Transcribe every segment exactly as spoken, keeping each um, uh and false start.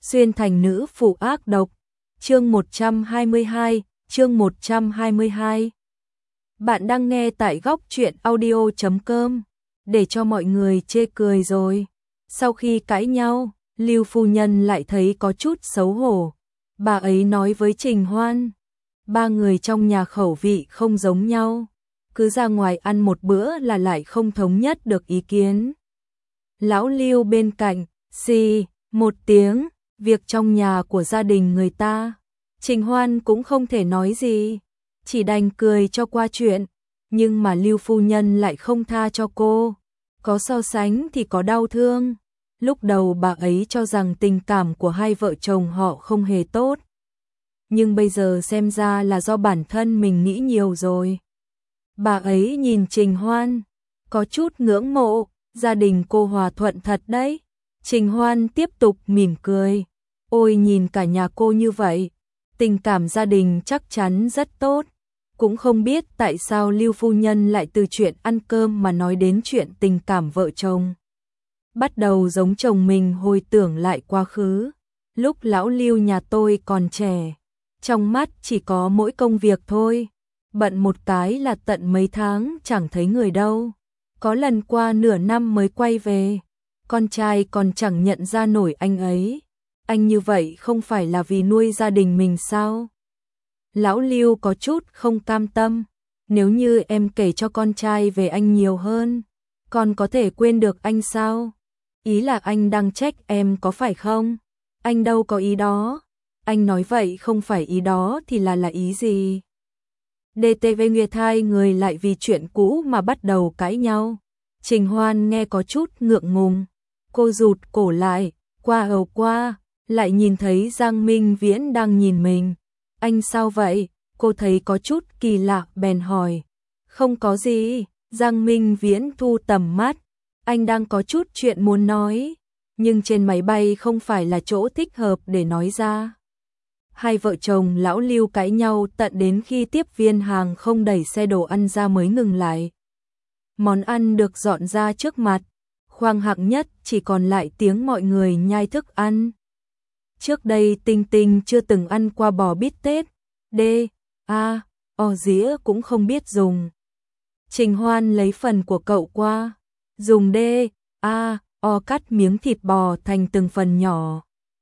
xuyên thành nữ phụ ác độc. Chương một trăm hai mươi hai, chương một trăm hai mươi hai. Bạn đang nghe tại góc truyện audio chấm com, để cho mọi người chê cười rồi. Sau khi cãi nhau, Lưu phu nhân lại thấy có chút xấu hổ. Bà ấy nói với Trình Hoan, ba người trong nhà khẩu vị không giống nhau, cứ ra ngoài ăn một bữa là lại không thống nhất được ý kiến. Lão Lưu bên cạnh, xì, một tiếng, việc trong nhà của gia đình người ta. Trình Hoan cũng không thể nói gì, chỉ đành cười cho qua chuyện, nhưng mà Lưu phu nhân lại không tha cho cô. Có so sánh thì có đau thương. Lúc đầu bà ấy cho rằng tình cảm của hai vợ chồng họ không hề tốt, nhưng bây giờ xem ra là do bản thân mình nghĩ nhiều rồi. Bà ấy nhìn Trình Hoan, có chút ngưỡng mộ, gia đình cô hòa thuận thật đấy. Trình Hoan tiếp tục mỉm cười, ôi nhìn cả nhà cô như vậy, tình cảm gia đình chắc chắn rất tốt. Cũng không biết tại sao Lưu phu nhân lại từ chuyện ăn cơm mà nói đến chuyện tình cảm vợ chồng. Bắt đầu giống chồng mình hồi tưởng lại quá khứ. Lúc lão Lưu nhà tôi còn trẻ, trong mắt chỉ có mỗi công việc thôi. Bận một cái là tận mấy tháng chẳng thấy người đâu. Có lần qua nửa năm mới quay về. Con trai còn chẳng nhận ra nổi anh ấy. Anh như vậy không phải là vì nuôi gia đình mình sao? Lão Lưu có chút không cam tâm. Nếu như em kể cho con trai về anh nhiều hơn, con có thể quên được anh sao? Ý là anh đang trách em có phải không? Anh đâu có ý đó. Anh nói vậy không phải ý đó thì là là ý gì? đê tê vê Nguyệt hai người lại vì chuyện cũ mà bắt đầu cãi nhau. Trình Hoan nghe có chút ngượng ngùng. Cô rụt cổ lại, qua ầu qua, lại nhìn thấy Giang Minh Viễn đang nhìn mình. Anh sao vậy? Cô thấy có chút kỳ lạ bèn hỏi. Không có gì, Giang Minh Viễn thu tầm mắt. Anh đang có chút chuyện muốn nói, nhưng trên máy bay không phải là chỗ thích hợp để nói ra. Hai vợ chồng lão Lưu cãi nhau tận đến khi tiếp viên hàng không đẩy xe đồ ăn ra mới ngừng lại. Món ăn được dọn ra trước mặt, khoang hạng nhất chỉ còn lại tiếng mọi người nhai thức ăn. Trước đây Tinh Tinh chưa từng ăn qua bò bít tết, D, A, O dĩa cũng không biết dùng. Trình Hoan lấy phần của cậu qua, dùng D, A, O cắt miếng thịt bò thành từng phần nhỏ.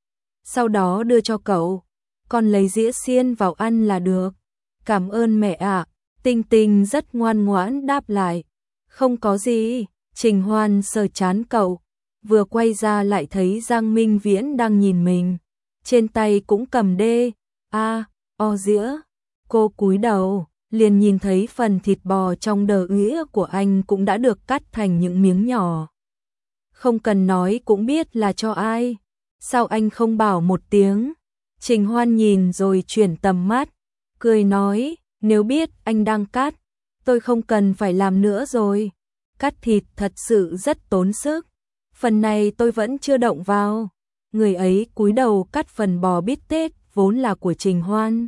Sau đó đưa cho cậu, con lấy dĩa xiên vào ăn là được. Cảm ơn mẹ ạ. Tinh Tinh rất ngoan ngoãn đáp lại. Không có gì. Trình Hoan sờ chán cậu, vừa quay ra lại thấy Giang Minh Viễn đang nhìn mình, trên tay cũng cầm D, A, O dĩa. Cô cúi đầu, liền nhìn thấy phần thịt bò trong đờ nghĩa của anh cũng đã được cắt thành những miếng nhỏ. Không cần nói cũng biết là cho ai. Sao anh không bảo một tiếng? Trình Hoan nhìn rồi chuyển tầm mắt, cười nói, nếu biết anh đang cắt, tôi không cần phải làm nữa rồi. Cắt thịt thật sự rất tốn sức. Phần này tôi vẫn chưa động vào. Người ấy cúi đầu cắt phần bò bít tết vốn là của Trình Hoan.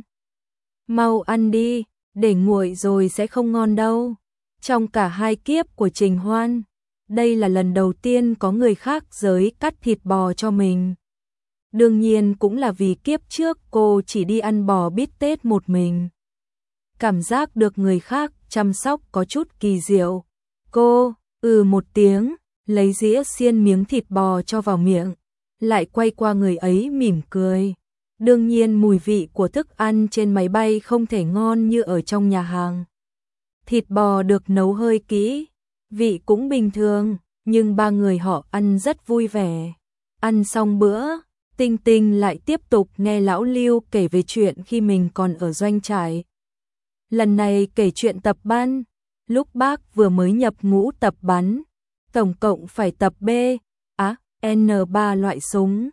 Mau ăn đi, để nguội rồi sẽ không ngon đâu. Trong cả hai kiếp của Trình Hoan, đây là lần đầu tiên có người khác giới cắt thịt bò cho mình. Đương nhiên cũng là vì kiếp trước cô chỉ đi ăn bò bít tết một mình. Cảm giác được người khác chăm sóc có chút kỳ diệu. Cô, ừ một tiếng, lấy dĩa xiên miếng thịt bò cho vào miệng, lại quay qua người ấy mỉm cười. Đương nhiên mùi vị của thức ăn trên máy bay không thể ngon như ở trong nhà hàng. Thịt bò được nấu hơi kỹ, vị cũng bình thường, nhưng ba người họ ăn rất vui vẻ. Ăn xong bữa, Tinh Tinh lại tiếp tục nghe lão Lưu kể về chuyện khi mình còn ở doanh trại. Lần này kể chuyện tập bắn, lúc bác vừa mới nhập ngũ tập bắn, tổng cộng phải tập B, á, N ba loại súng.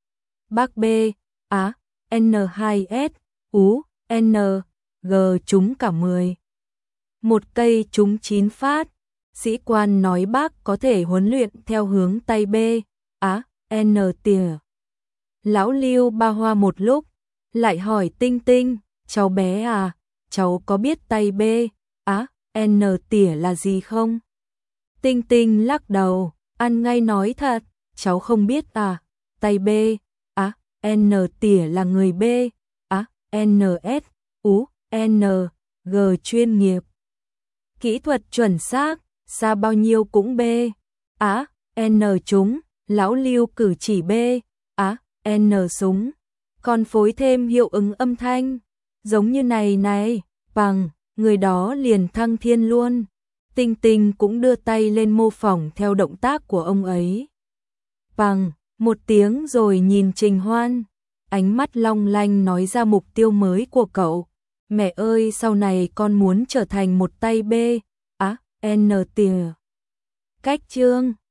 Bác B, á, N hai S, Ú, N, G trúng cả mười. Một cây trúng chín phát. Sĩ quan nói bác có thể huấn luyện theo hướng tay B, á, N tỉa. Lão Lưu ba hoa một lúc, lại hỏi Tinh Tinh, cháu bé à, cháu có biết tay B, á, N tỉa là gì không? Tinh Tinh lắc đầu, ăn ngay nói thật, cháu không biết à, tay B, á, N tỉa là người B, á, N S, U, N, G chuyên nghiệp. Kỹ thuật chuẩn xác, xa bao nhiêu cũng B, á, N trúng, lão Lưu cử chỉ B, á, N súng. Còn phối thêm hiệu ứng âm thanh, giống như này này, bằng, người đó liền thăng thiên luôn. Tinh Tinh cũng đưa tay lên mô phỏng theo động tác của ông ấy. Bằng, một tiếng rồi nhìn Trình Hoan, ánh mắt long lanh nói ra mục tiêu mới của cậu. Mẹ ơi, sau này con muốn trở thành một tay B, á, N tỉa. Cách chương